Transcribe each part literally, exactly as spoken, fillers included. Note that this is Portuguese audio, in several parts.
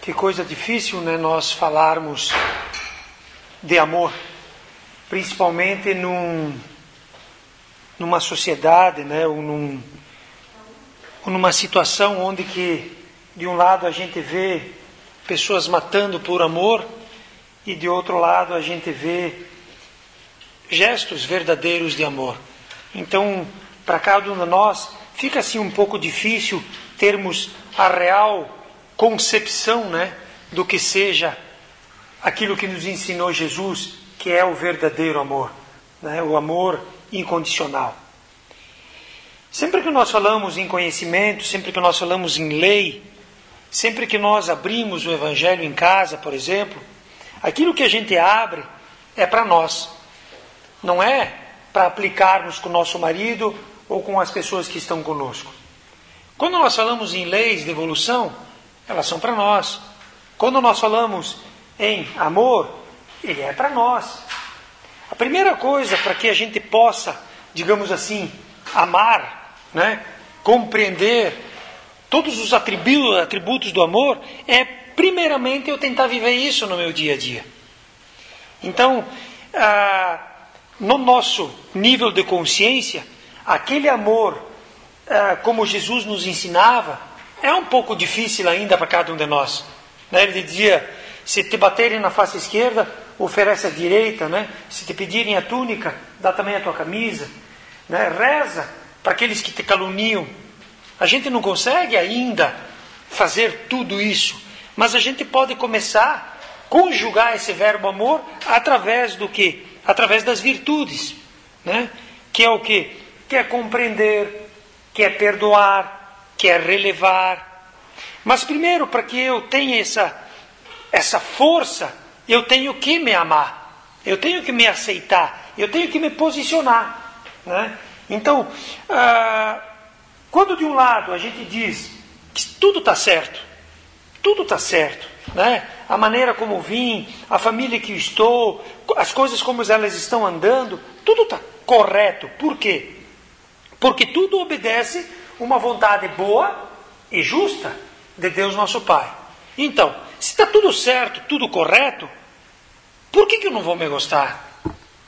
Que coisa difícil, né, nós falarmos de amor, principalmente num, numa sociedade, né, ou, num, ou numa situação onde que, de um lado a gente vê pessoas matando por amor e de outro lado a gente vê gestos verdadeiros de amor. Então, para cada um de nós, fica assim um pouco difícil termos a real concepção, né, do que seja aquilo que nos ensinou Jesus, que é o verdadeiro amor, né, o amor incondicional. Sempre que nós falamos em conhecimento, sempre que nós falamos em lei, sempre que nós abrimos o Evangelho em casa, por exemplo, aquilo que a gente abre é para nós, não é para aplicarmos com o nosso marido ou com as pessoas que estão conosco. Quando nós falamos em leis de evolução, elas são para nós. Quando nós falamos em amor, ele é para nós. A primeira coisa para que a gente possa, digamos assim, amar, né, compreender todos os atributos, atributos do amor, é primeiramente eu tentar viver isso no meu dia a dia. Então, ah, no nosso nível de consciência, aquele amor, ah, como Jesus nos ensinava, é um pouco difícil ainda para cada um de nós. Né? Ele dizia, se te baterem na face esquerda, oferece a direita, né? Se te pedirem a túnica, dá também a tua camisa. Né? Reza para aqueles que te caluniam. A gente não consegue ainda fazer tudo isso, mas a gente pode começar a conjugar esse verbo amor através do quê? Através das virtudes, né? Que é o quê? Que é compreender, que é perdoar, que é relevar. Mas primeiro, para que eu tenha essa, essa força, eu tenho que me amar, eu tenho que me aceitar, eu tenho que me posicionar, né? Então, ah, quando de um lado a gente diz que tudo está certo, tudo está certo, né? A maneira como vim, a família que estou, as coisas como elas estão andando, tudo está correto. Por quê? Porque tudo obedece uma vontade boa e justa de Deus nosso Pai. Então, se está tudo certo, tudo correto, por que que eu não vou me gostar?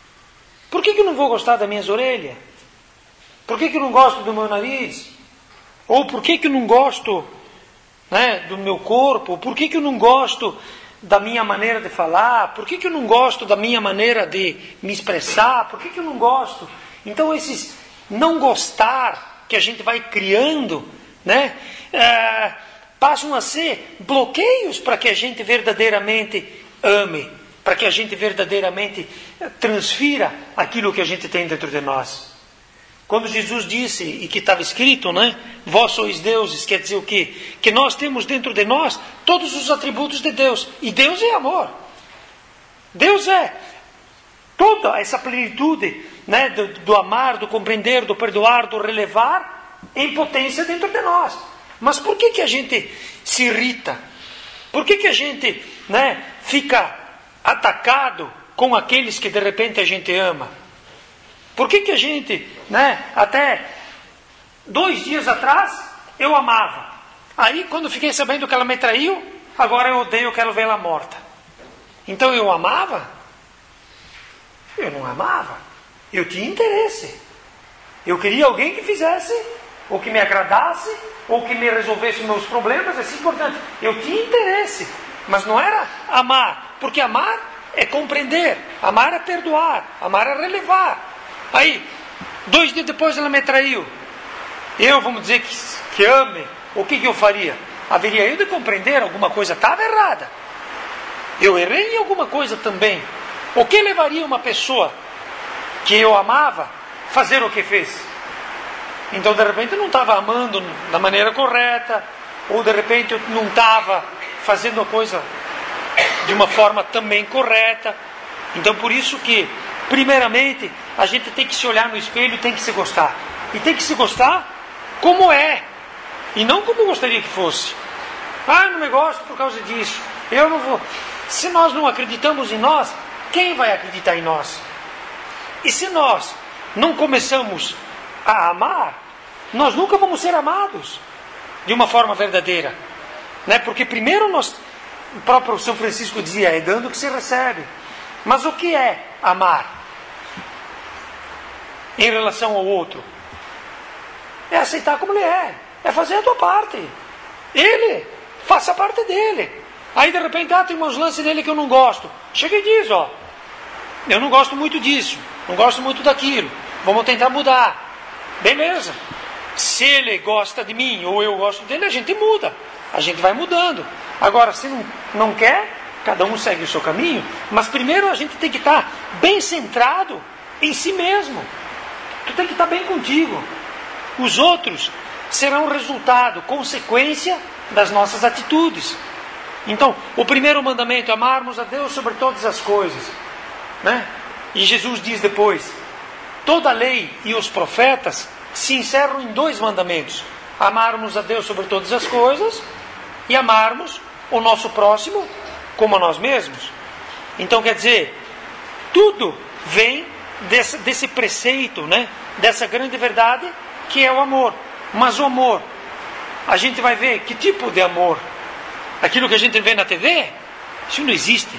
Por que que eu não vou gostar das minhas orelhas? Por que que eu não gosto do meu nariz? Ou por que que eu não gosto, né, do meu corpo? Por que que eu não gosto da minha maneira de falar? Por que que eu não gosto da minha maneira de me expressar? Por que que eu não gosto? Então esses não gostar que a gente vai criando, né, é, passam a ser bloqueios para que a gente verdadeiramente ame, para que a gente verdadeiramente transfira aquilo que a gente tem dentro de nós. Quando Jesus disse, e que estava escrito, né, vós sois deuses, quer dizer o quê? Que nós temos dentro de nós todos os atributos de Deus. E Deus é amor. Deus é toda essa plenitude, né, do, do amar, do compreender, do perdoar, do relevar, em potência dentro de nós. Mas por que que a gente se irrita? Por que que a gente, né, fica atacado com aqueles que de repente a gente ama? Por que que a gente, né, até dois dias atrás, eu amava. Aí, quando fiquei sabendo que ela me traiu, agora eu odeio, eu quero vê-la morta. Então eu amava? Eu não amava. Eu tinha interesse. Eu queria alguém que fizesse, ou que me agradasse, ou que me resolvesse meus problemas, assim por diante. Eu tinha interesse, mas não era amar. Porque amar é compreender, amar é perdoar, amar é relevar. Aí, dois dias depois ela me traiu. Eu, vamos dizer que, que ame, o que, que eu faria? Haveria eu de compreender alguma coisa estava errada. Eu errei em alguma coisa também. O que levaria uma pessoa que eu amava fazer o que fez? Então, de repente, eu não estava amando da maneira correta, ou de repente eu não estava fazendo a coisa de uma forma também correta. Então, por isso que, primeiramente, a gente tem que se olhar no espelho e tem que se gostar. E tem que se gostar como é, e não como gostaria que fosse. Ah, não me gosto por causa disso. Eu não vou. Se nós não acreditamos em nós, quem vai acreditar em nós? E se nós não começamos a amar, nós nunca vamos ser amados de uma forma verdadeira, né? Porque primeiro nós O próprio São Francisco dizia, é dando que se recebe. Mas o que é amar em relação ao outro? É aceitar como ele é. É fazer a tua parte. Ele, faça a parte dele. Aí de repente, ah, tem uns lances dele que eu não gosto. Chega e diz, ó, eu não gosto muito disso, não gosto muito daquilo. Vamos tentar mudar. Beleza. Se ele gosta de mim ou eu gosto dele, a gente muda. A gente vai mudando. Agora, se não, não quer, cada um segue o seu caminho. Mas primeiro a gente tem que estar bem centrado em si mesmo. Tu tem que estar bem contigo. Os outros serão resultado, consequência das nossas atitudes. Então, o primeiro mandamento é amarmos a Deus sobre todas as coisas, né? E Jesus diz depois, toda a lei e os profetas se encerram em dois mandamentos: amarmos a Deus sobre todas as coisas e amarmos o nosso próximo como a nós mesmos. Então, quer dizer, tudo vem desse, desse preceito, né? Dessa grande verdade que é o amor. Mas o amor, a gente vai ver que tipo de amor? Aquilo que a gente vê na T V, isso não existe.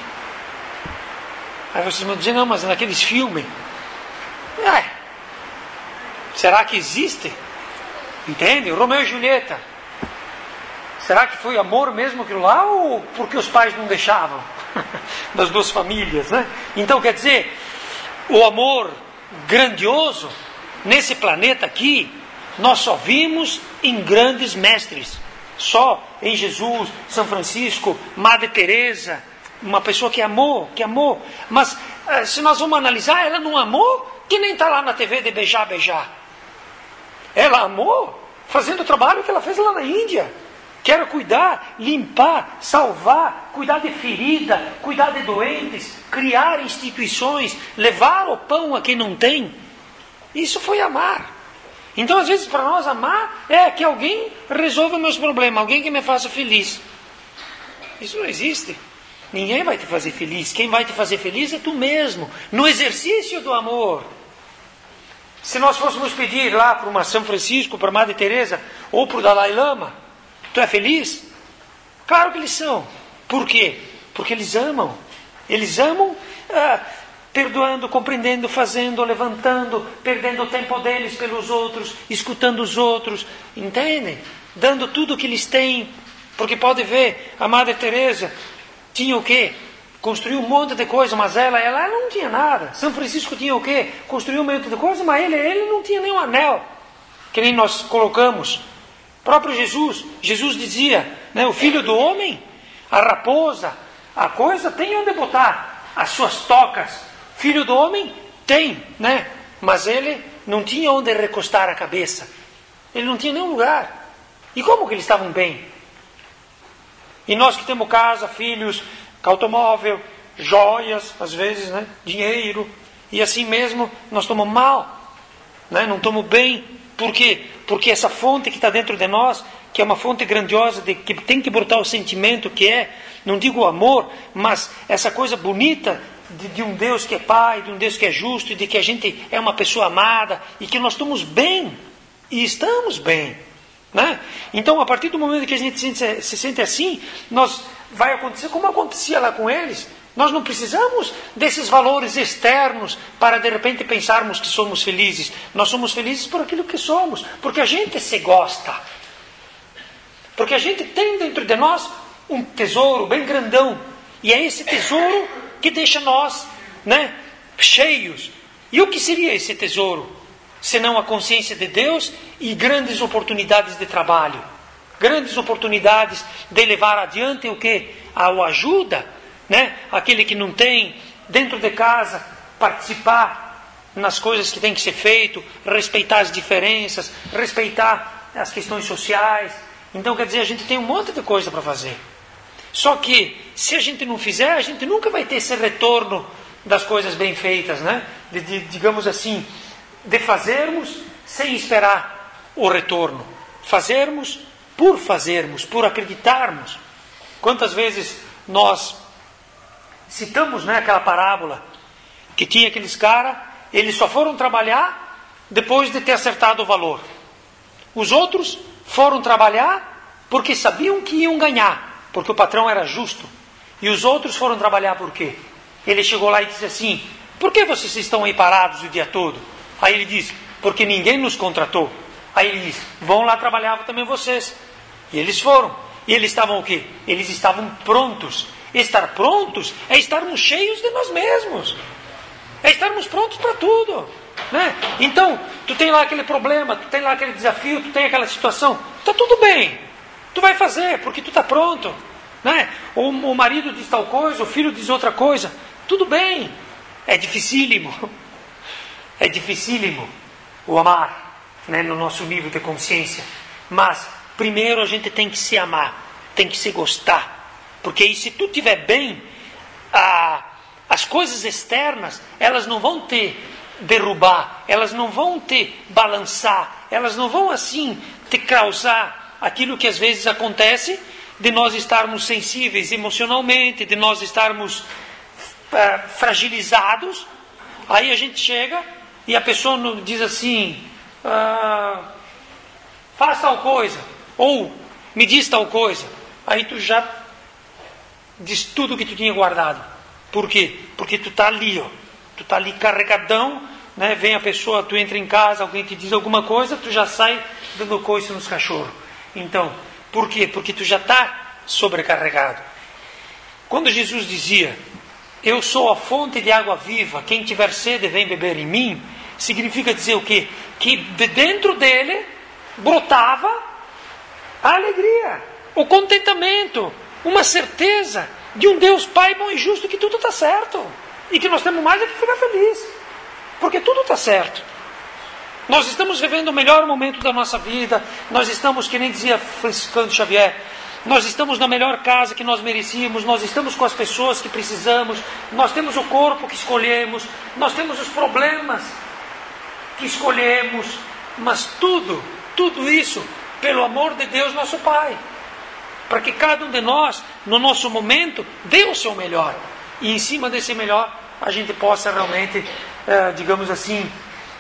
Aí vocês vão dizer, não, mas naqueles filmes. É, será que existe? Entende? Romeu e Julieta. Será que foi amor mesmo aquilo lá, ou porque os pais não deixavam? Das duas famílias, né? Então, quer dizer, o amor grandioso, nesse planeta aqui, nós só vimos em grandes mestres. Só em Jesus, São Francisco, Madre Teresa, uma pessoa que amou, que amou. Mas se nós vamos analisar, ela não amou, que nem está lá na T V de beijar, beijar. Ela amou fazendo o trabalho que ela fez lá na Índia, que era cuidar, limpar, salvar, cuidar de ferida, cuidar de doentes, criar instituições, levar o pão a quem não tem. Isso foi amar. Então, às vezes, para nós, amar é que alguém resolva meus problemas, alguém que me faça feliz. Isso não existe. Ninguém vai te fazer feliz. Quem vai te fazer feliz é tu mesmo, no exercício do amor. Se nós fôssemos pedir lá para uma São Francisco, para Madre Teresa, ou para o Dalai Lama, tu é feliz? Claro que eles são. Por quê? Porque eles amam. Eles amam... Ah, perdoando, compreendendo, fazendo, levantando, perdendo o tempo deles pelos outros, escutando os outros, entendem? Dando tudo o que eles têm, porque pode ver, a Madre Teresa tinha o quê? Construiu um monte de coisa, mas ela, ela não tinha nada. São Francisco tinha o quê? Construiu um monte de coisa, mas ele, ele não tinha nenhum anel, que nem nós colocamos. O próprio Jesus, Jesus dizia, né, o filho do homem, a raposa, a coisa tem onde botar as suas tocas. Filho do homem tem, né? Mas ele não tinha onde recostar a cabeça. Ele não tinha nenhum lugar. E como que eles estavam bem? E nós que temos casa, filhos, automóvel, joias, às vezes, né? Dinheiro. E assim mesmo nós estamos mal, né? Não estamos bem. Por quê? Porque essa fonte que está dentro de nós, que é uma fonte grandiosa, de, que tem que brotar o sentimento que é, não digo o amor, mas essa coisa bonita, De, de um Deus que é Pai, de um Deus que é justo, e de que a gente é uma pessoa amada, e que nós estamos bem, e estamos bem, né? Então, a partir do momento que a gente se sente, se sente assim, nós, vai acontecer como acontecia lá com eles. Nós não precisamos desses valores externos para de repente pensarmos que somos felizes. Nós somos felizes por aquilo que somos, porque a gente se gosta, porque a gente tem dentro de nós um tesouro bem grandão, e é esse tesouro que deixa nós, né, cheios. E o que seria esse tesouro? Senão a consciência de Deus e grandes oportunidades de trabalho. Grandes oportunidades de levar adiante o que? A ajuda, né? Aquele que não tem, dentro de casa, participar nas coisas que tem que ser feito, respeitar as diferenças, respeitar as questões sociais. Então, quer dizer, a gente tem um monte de coisa para fazer. Só que, se a gente não fizer, a gente nunca vai ter esse retorno das coisas bem feitas, né? De, de, digamos assim, de fazermos sem esperar o retorno. Fazermos por fazermos, por acreditarmos. Quantas vezes nós citamos, né, aquela parábola que tinha aqueles caras, eles só foram trabalhar depois de ter acertado o valor. Os outros foram trabalhar porque sabiam que iam ganhar. porque o patrão era justo. E os outros foram trabalhar por quê? Ele chegou lá e disse assim: por que vocês estão aí parados o dia todo? Aí ele disse: porque ninguém nos contratou. Aí ele disse: vão lá trabalhar também vocês. E eles foram. E eles estavam o quê? Eles estavam prontos. Estar prontos é estarmos cheios de nós mesmos. É estarmos prontos para tudo, né? Então, tu tem lá aquele problema, tu tem lá aquele desafio, tu tem aquela situação. Está tudo bem. Tu vai fazer, porque tu está pronto, né? Ou o marido diz tal coisa, o filho diz outra coisa. Tudo bem. É dificílimo. É dificílimo o amar, né, no nosso nível de consciência. Mas, primeiro a gente tem que se amar, tem que se gostar. Porque aí, se tu estiver bem, a, as coisas externas, elas não vão te derrubar, elas não vão te balançar, elas não vão assim te causar aquilo que às vezes acontece, de nós estarmos sensíveis emocionalmente, de nós estarmos uh, fragilizados. Aí a gente chega e a pessoa nos diz assim: ah, faz tal coisa, ou me diz tal coisa. Aí tu já diz tudo o que tu tinha guardado. Por quê? Porque tu está ali, ó, tu está ali carregadão, né? Vem a pessoa, tu entra em casa, alguém te diz alguma coisa, tu já sai dando coice nos cachorros. Então, por quê? Porque tu já está sobrecarregado. Quando Jesus dizia: eu sou a fonte de água viva, quem tiver sede vem beber em mim, significa dizer o quê? Que de dentro dele brotava a alegria, o contentamento, uma certeza de um Deus Pai bom e justo, que tudo está certo. E que nós temos mais é que ficar feliz, porque tudo está certo. Nós estamos vivendo o melhor momento da nossa vida, nós estamos, que nem dizia Franciscano Xavier, nós estamos na melhor casa que nós merecíamos, nós estamos com as pessoas que precisamos, nós temos o corpo que escolhemos, nós temos os problemas que escolhemos, mas tudo, tudo isso pelo amor de Deus nosso Pai, para que cada um de nós, no nosso momento, dê o seu melhor, e em cima desse melhor a gente possa realmente, eh, digamos assim,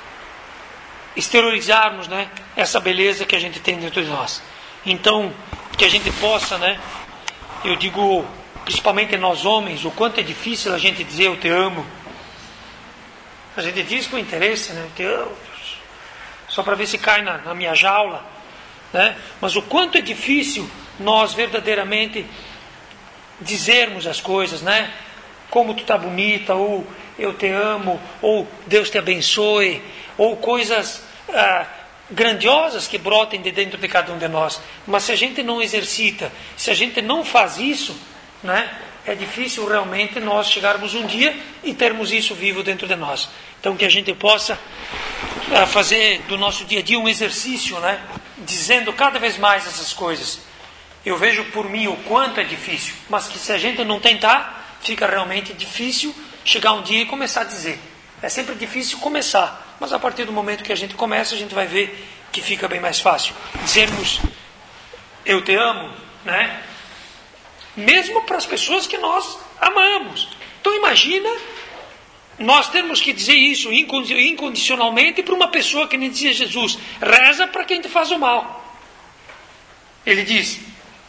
exteriorizarmos, né, essa beleza que a gente tem dentro de nós. Então, que a gente possa, né, eu digo, principalmente nós homens, o quanto é difícil a gente dizer eu te amo. A gente diz com interesse, né, eu te amo, só para ver se cai na, na minha jaula, né? Mas o quanto é difícil nós verdadeiramente dizermos as coisas, né? Como tu tá bonita, ou eu te amo, ou Deus te abençoe, ou coisas ah, grandiosas que brotem de dentro de cada um de nós. Mas se a gente não exercita, se a gente não faz isso, né, é difícil realmente nós chegarmos um dia e termos isso vivo dentro de nós. Então que a gente possa ah, fazer do nosso dia a dia um exercício, né, dizendo cada vez mais essas coisas. Eu vejo por mim o quanto é difícil, mas que se a gente não tentar, fica realmente difícil chegar um dia e começar a dizer. É sempre difícil começar, mas a partir do momento que a gente começa, a gente vai ver que fica bem mais fácil. Dizermos eu te amo, né? Mesmo para as pessoas que nós amamos. Então imagina nós temos que dizer isso incondicionalmente para uma pessoa que nem dizia Jesus: reza para quem te faz o mal. Ele diz: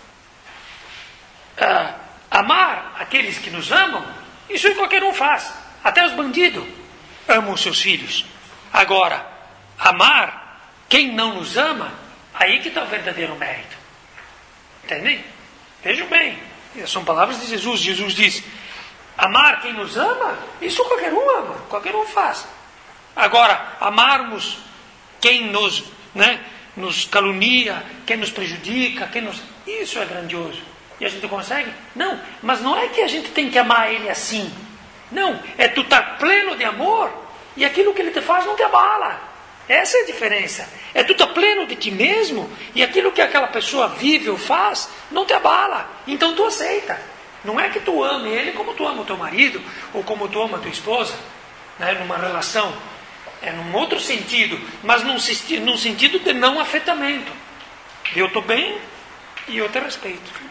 ah, amar aqueles que nos amam, isso aí qualquer um faz, até os bandidos amam os seus filhos. Agora, amar quem não nos ama, aí que está o verdadeiro mérito. Entendem? Vejam bem, são palavras de Jesus. Jesus diz: amar quem nos ama, isso qualquer um ama, qualquer um faz. Agora, amarmos quem nos, né, nos calunia, quem nos prejudica, quem nos... isso é grandioso. E a gente consegue? Não, mas não é que a gente tem que amar ele assim. Não, é tu estar pleno de amor e aquilo que ele te faz não te abala. Essa é a diferença. É tu estar pleno de ti mesmo e aquilo que aquela pessoa vive ou faz não te abala. Então tu aceita. Não é que tu ame ele como tu ama o teu marido ou como tu ama a tua esposa, né, numa relação. É num outro sentido, mas num, num sentido de não afetamento. Eu estou bem e eu te respeito.